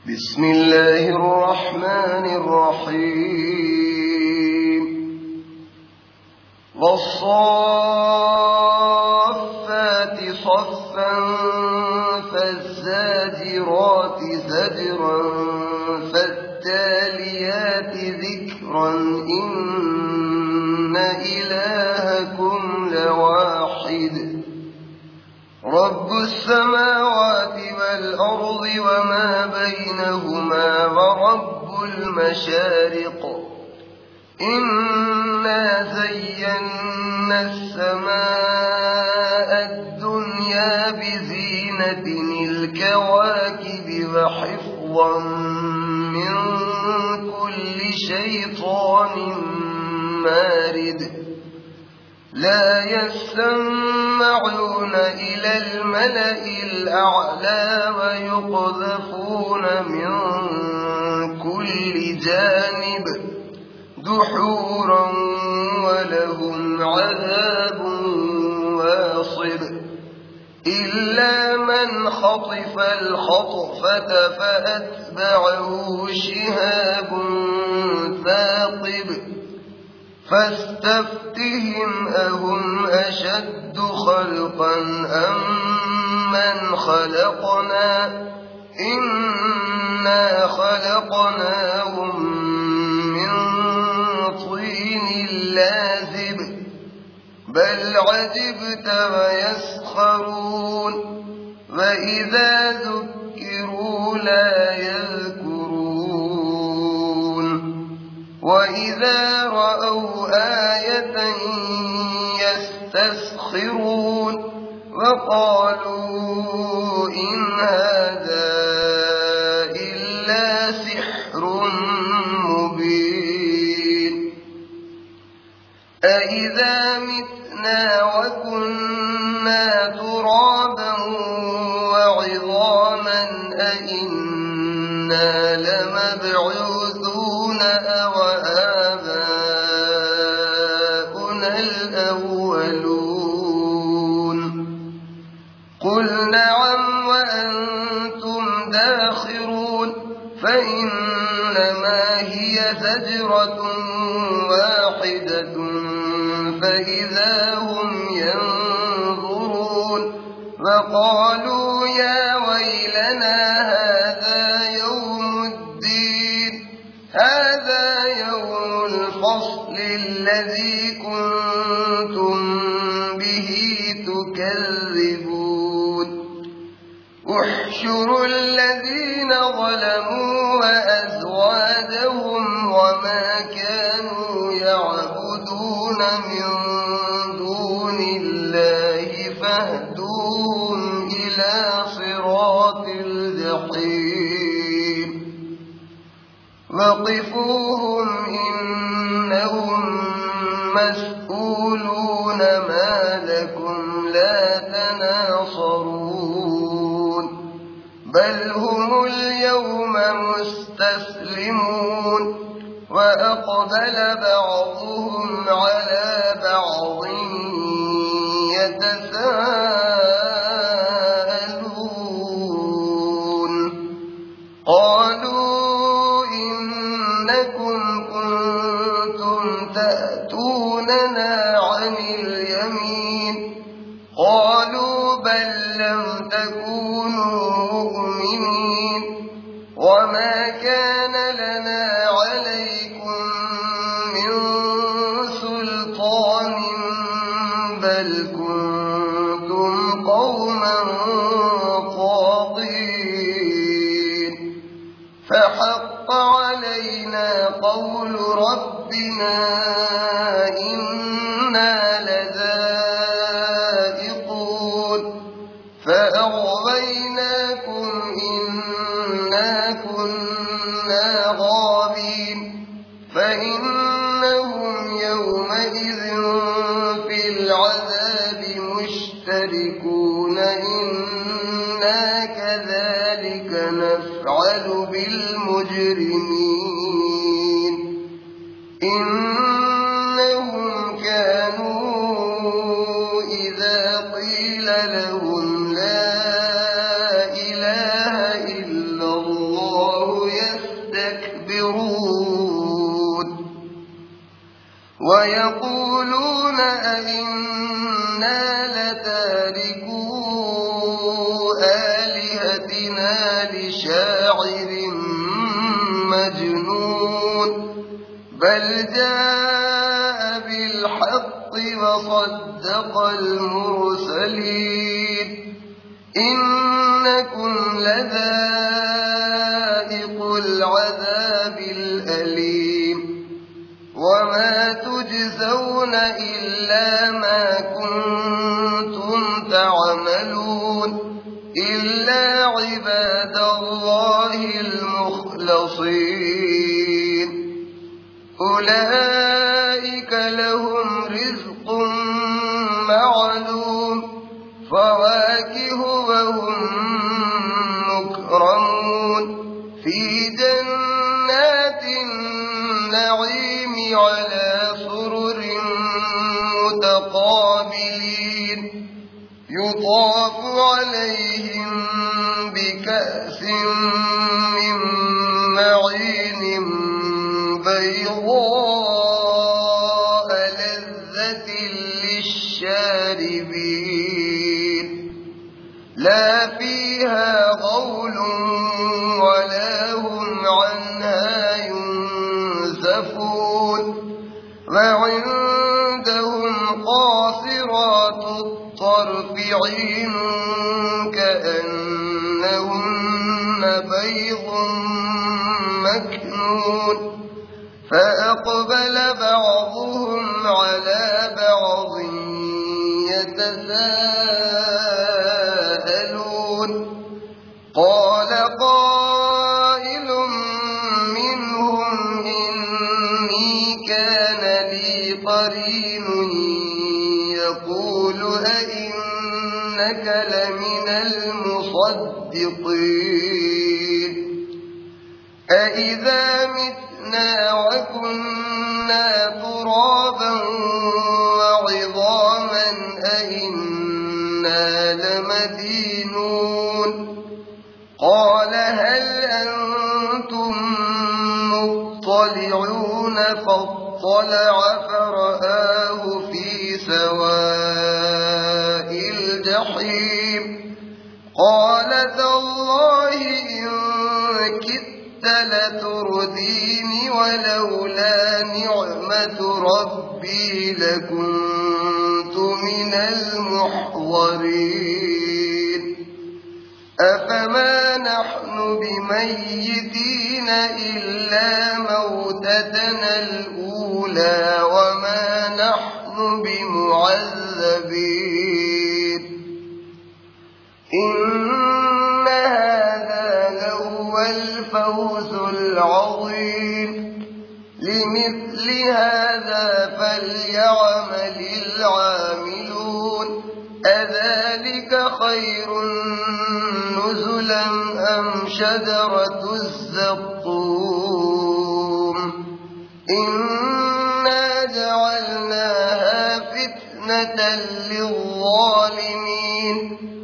بسم الله الرحمن الرحيم والصافات صفا فالزاجرات زجرا فالتاليات ذكرا إن إلهكم لواحد رب السماوات والأرض وما بينهما ورب المشارق إنا زينا السماء الدنيا بزينة الكواكب وحفظا من كل شيطان مارد لا يسمعون إلى الملأ الأعلى ويقذفون من كل جانب دحورا ولهم عذاب واصب إلا من خطف الخطفة فأتبعه شهاب ثاقب فاستفتهم أهم أشد خلقا أم من خلقنا إنا خلقناهم من طين لازب بل عجبت ويسخرون وإذا ذكروا لا يذكرون وإذا رأوا آية يستسخرون وقالوا إن هذا إلا سحر مبين أإذا متنا وكنا ترابا وعظاما أإنا لمبعوثون أو آباؤنا الأولون قل نعم وأنتم داخرون فإنما هي زجرة واحدة فإذا هم ينظرون وقالوا يا ويلنا هذا يوم الدين هذا يوم الفصل الذي كنتم به تكذبون احشروا الذين ظلموا وأزواجهم وما كانوا يعبدون من دون الله فاهدوهم إلى صراط الجحيم وقفوهم إنهم مسؤولون ما لكم لا تناصرون بل هم اليوم مستسلمون وأقبل بعضهم على بعض يتساءلون قالوا إنكم كنتم تأتوننا عن اليمين قالوا بل لم تكونوا مؤمنين وما كان لنا عليكم من سلطان بل كنتم قوما طاغين فحق علينا قول ربنا إنا لذائقون فأغويناكم إنا كنا غابين فإنهم يومئذ في العذاب مشتركون إنا كذلك نفعل بالمجرمين إنهم كانوا إذا قيل لهم لا إله إلا الله ويقولون أئنا لتاركو آلهتنا لشاعر مجنون بل جاء بالحق وصدق المرسلين إنكم لذائق العذاب الأليم وما تجزون إلا ما كنتم تعملون إلا عباد الله المخلصين أولئك لهم رزق معلوم فواكه وهم مكرمون في جنات النعيم على سرر متقابلين يطاف عليهم بكأس من معين بيضاء لذة للشاربين لا فيها غول ولا هم عنها ينزفون وعندهم قاصرات الطرف عين كأنهن بيض مكنون فأقبل بعضهم على بعض يتساءلون قال قائل منهم إني كان لي قرين يقول أئنك لمن المصدقين أإذا متنا وكنا ترابا وعظاما أئنا لمدينون قال هل أنتم مطلعون فاطلع فرآه في سواء الجحيم قال تالله إن كدت لتردين ولولا نعمة ربي لكنت من المحضرين أفما نحن بميتين إلا موتتنا الأولى وما نحن بمعذبين إن هذا لهو الفوز العظيم لمثل هذا فليعمل العاملون أذلك خير نزلا أم شجرة الزقوم إنا جعلناها فتنة للظالمين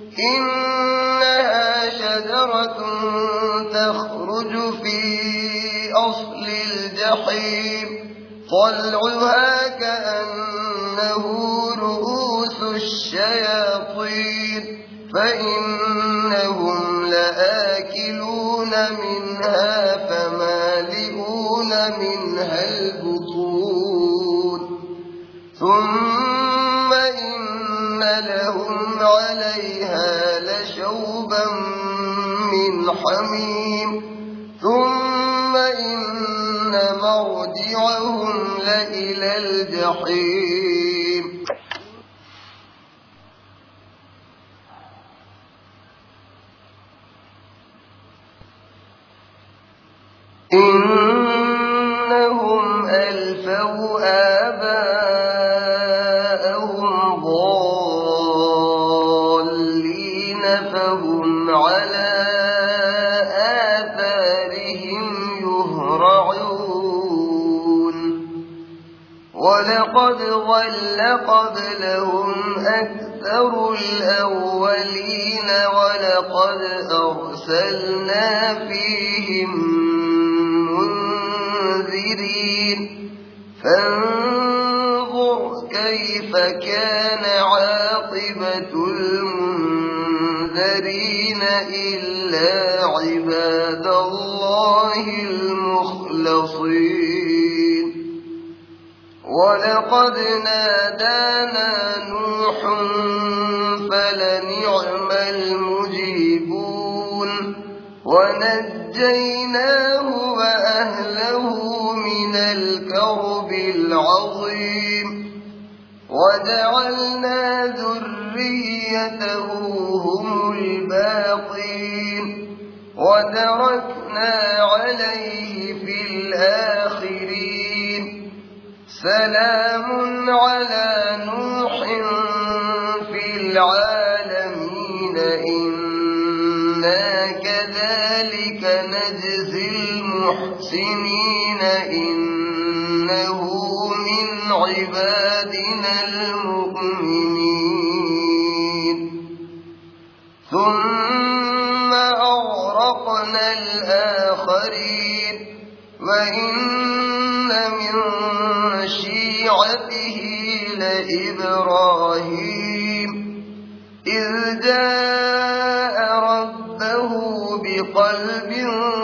إنها شجرة تخرج في أصل الجحيم طلعها كأنه رؤوس الشياطين فإنهم لآكلون منها فمالئون منها البطون ثم إن لهم عليها لشوبا من حميم ثم إن مرجعهم لإلى الجحيم إنهم ألفوا آباءهم ضالين فهم على آثارهم يهرعون ولقد ضل قبلهم أكثر الأولين ولقد أرسلنا فيهم منذرين فانظر فكيف كان عاقبة المنذرين إلا عباد الله المخلصين ولقد نادانا نوح فلنعم المجيبون ونجيناه وأهله من الكرب العظيم وجعلنا ذريته هم الباقين وتركنا عليه في الآخرين سلام على نوح في العالمين إنا كذلك نجزي المحسنين إنه من عبادنا المؤمنين ثم أغرقنا الآخرين وإن من شيعته لإبراهيم إذ جاء ربه بقلب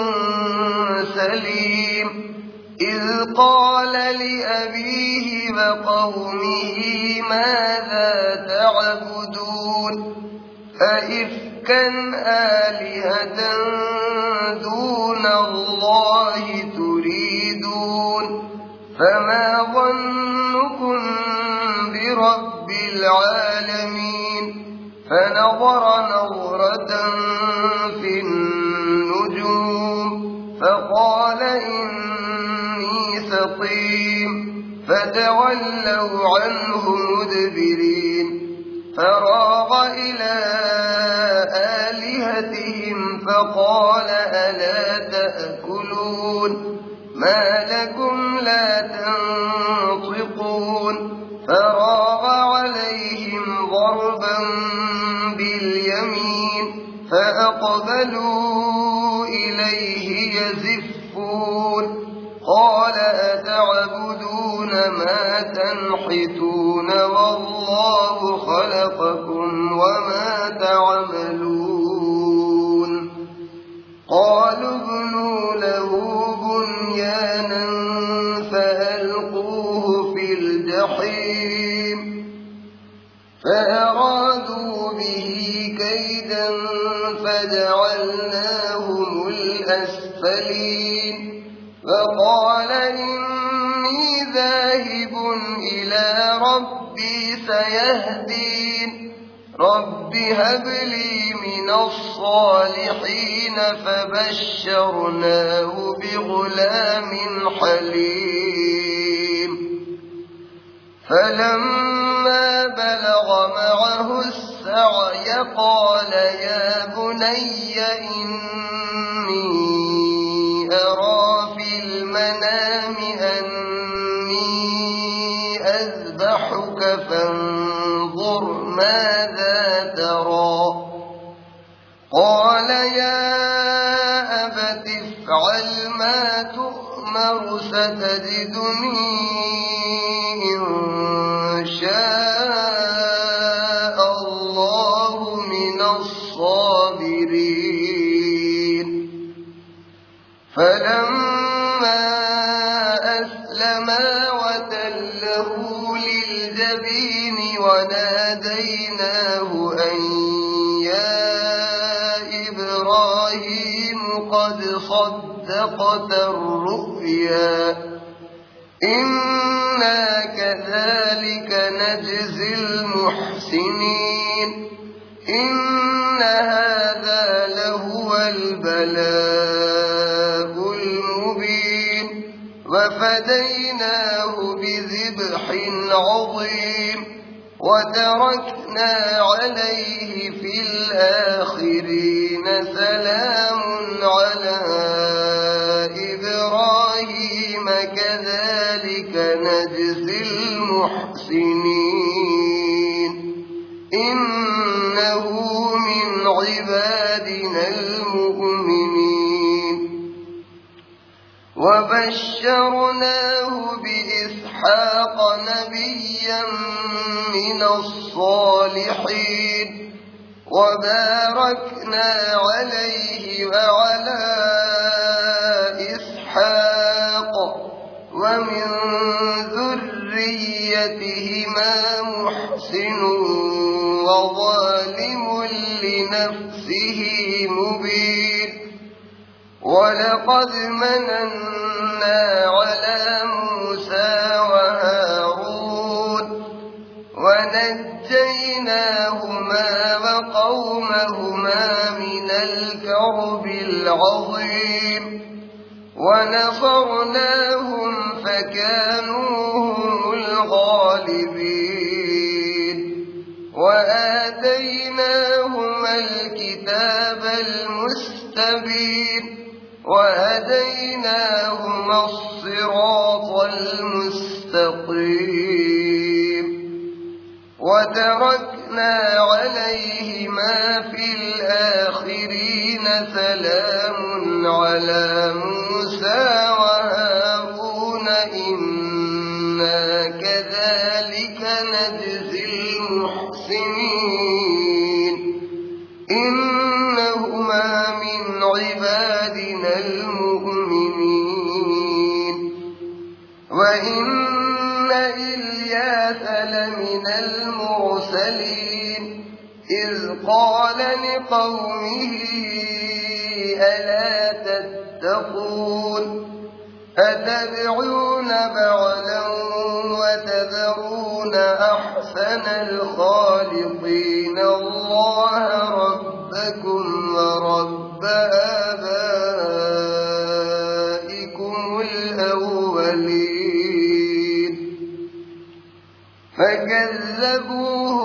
سليم إذ قال لأبيه وقومه ماذا تعبدون أئفكا آلهة دون الله تريدون فما ظنكم برب العالمين فنظر نظرة في النجوم فقال إني سقيم فتولوا عنه مدبرين فراغ إلى آلهتهم فقال ألا تأكلون ما لكم لا تنطقون فراغ عليهم ضربا باليمين فأقبلوا إليه يزفون قال أتعبدون ما تنحتون والله خلقكم وما تعملون قالوا ابنوا له بنيانا فألقوه في الجحيم فأرادوا به كيدا فجعلناهم الأسفلين فقال إني ذاهب إلى ربي سيهدين رب هب لي من الصالحين فبشرناه بغلام حليم فلما بلغ معه السعي قال يا بني إني أرى في المنام أني أذبحك فانظر ماذا ترى قال يا أبت افعل ما تؤمر ستجدني إن شاء الله من الصابرين فلما أسلما وتله للجبين وناديناه أن يا إبراهيم قد صدقت الرؤيا إنا كذلك نجزي المحسنين إن هذا لهو البلاء المبين وفديناه بذبح عظيم وتركنا عليه في الآخرين سلام على إبراهيم كذلك نجزي المحسنين إنه من عبادنا المؤمنين وبشرناه بإسحاق إسحاق نبيا من الصالحين وباركنا عليه وعلى إسحاق ومن ذريتهما محسن وظالم لنفسه مبين ولقد مننا على موسى وهارون ونجيناهما وقومهما من الكرب العظيم ونصرناهم فكانوا هم الغالبين وآتيناهما الكتاب المستبين وهديناهما الصراط المستقيم وتركنا عليهما في الآخرين سلام على موسى وهارون إنا كذلك نجزي المحسنين إنهما من عبادنا المؤمنين وإن إلياس لمن المرسلين إذ قال لقومه ألا تتقون أتدعون بعلا وتذرون أحسن الخالقين الله ربكم ورب آبائكم الأولين فكذبوه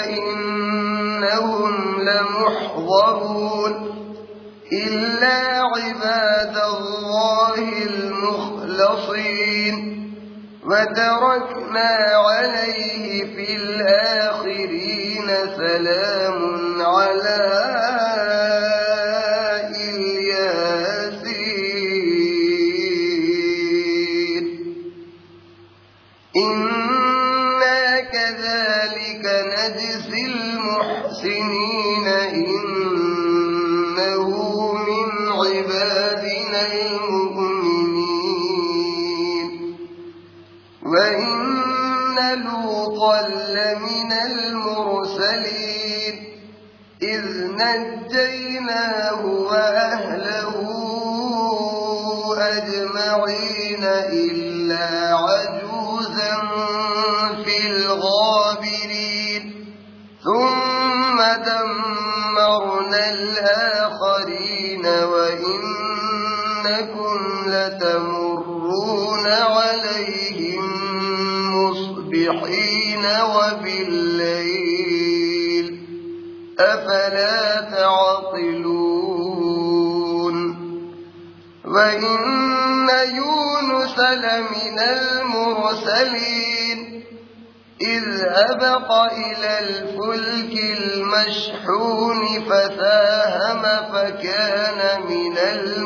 فإنهم لمحضرون إلا عباد الله المخلصين وتركنا عليه في الآخرين سلام على الياسين إنا كذلك نجزي المحسنين إنه من عبادنا المؤمنين وإن لوطا لمن المرسلين إذ نجيناه وأهله أجمعين إلا عجوزا في الغابرين ثم دمرنا الآخرين وإنكم لتمرون عليهم مصبحين وبالليل أفلا تعقلون وإن يونس لمن المرسلين إذ أبق إلى الفلك المشحون فساهم فكان من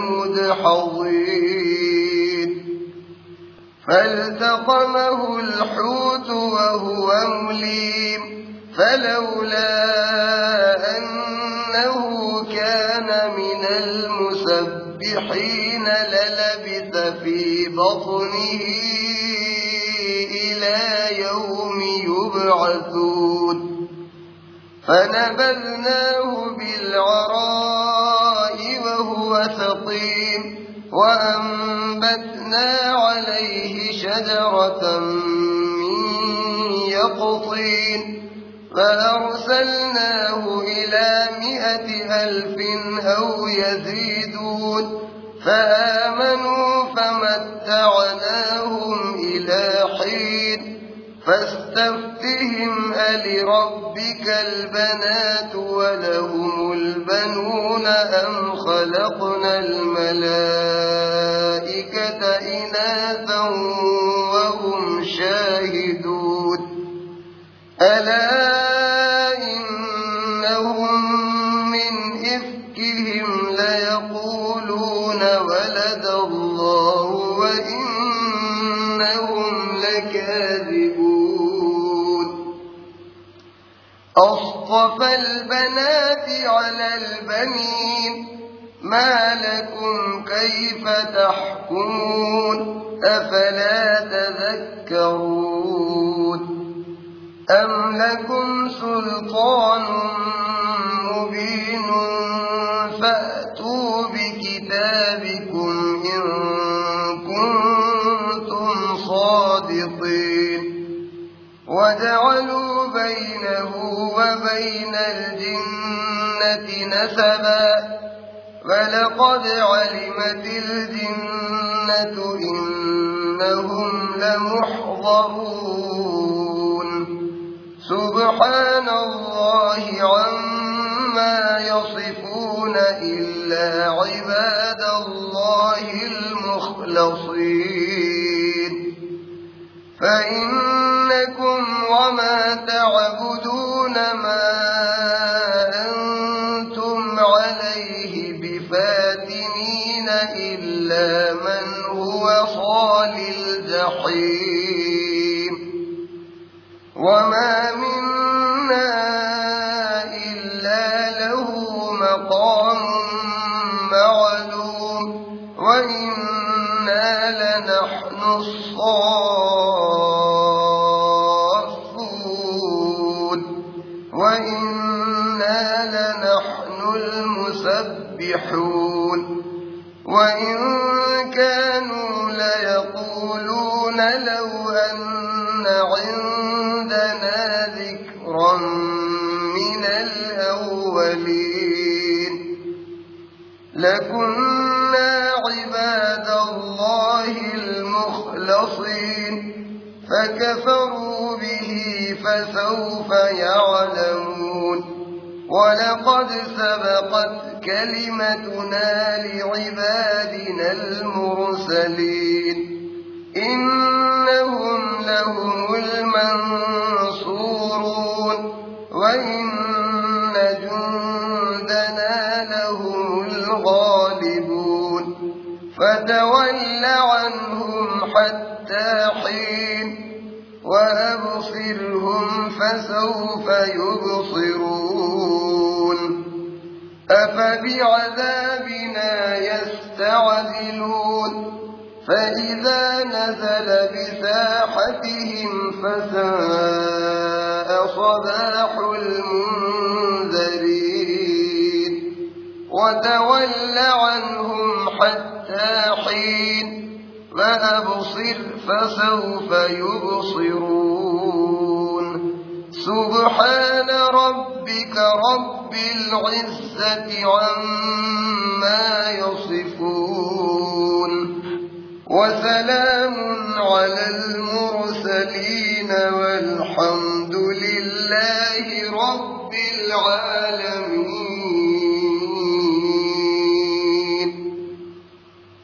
المدحضين فالتقمه الحوت وهو مليم فلولا أنه كان من المسبحين للبث في بطنه إلى يوم يبعثون فنبذناه بالعراء وهو سقيم وأنبتنا عليه شجرة من يقطين فأرسلناه إلى 100,000 أو يزيدون فآمنوا فمتعناهم إلى حين فاستفتهم ألربك البنات ولهم البنون أم خلقنا الملائكة إناثا وهم شاهدون ألا إنهم من إفكهم ليقولون ولد الله وإنهم لكاذبون أصطفى البنات على البنين ما لكم كيف تحكمون أفلا تذكرون أم لكم سلطان مبين فأتوا بكتابكم إن كنتم صادقين وجعلوا بينه وبين الجنة نسبا فلقد علمت الجنة إنهم لمحضرون سبحان الله عما يصفون إلا عباد الله المخلصين فإنكم وما تعبدون ما أنتم عليه بفاتنين إلا من هو صال الجحيم وما منا إلا له مقام معلوم وإنا لنحن الصافون وإنا لنحن المسبحون وإن كانوا ليقولون لو أن عندنا ذكرا من الأولين لكنا عباد الله المخلصين فكفروا به فسوف يعلمون ولقد سبقت كلمتنا لعبادنا المرسلين إنهم لهم المنصورون وإن جندنا لهم الغالبون فتول عنهم حتى حين وأبصرهم فسوف يبصرون أفبعذابنا يستعجلون فإذا نزل بساحتهم فساء صباح المنذرين وتول عنهم حتى حين وأبصر فسوف يبصرون سبحان ربك رب العزة عما يصفون وسلام على المرسلين والحمد لله رب العالمين.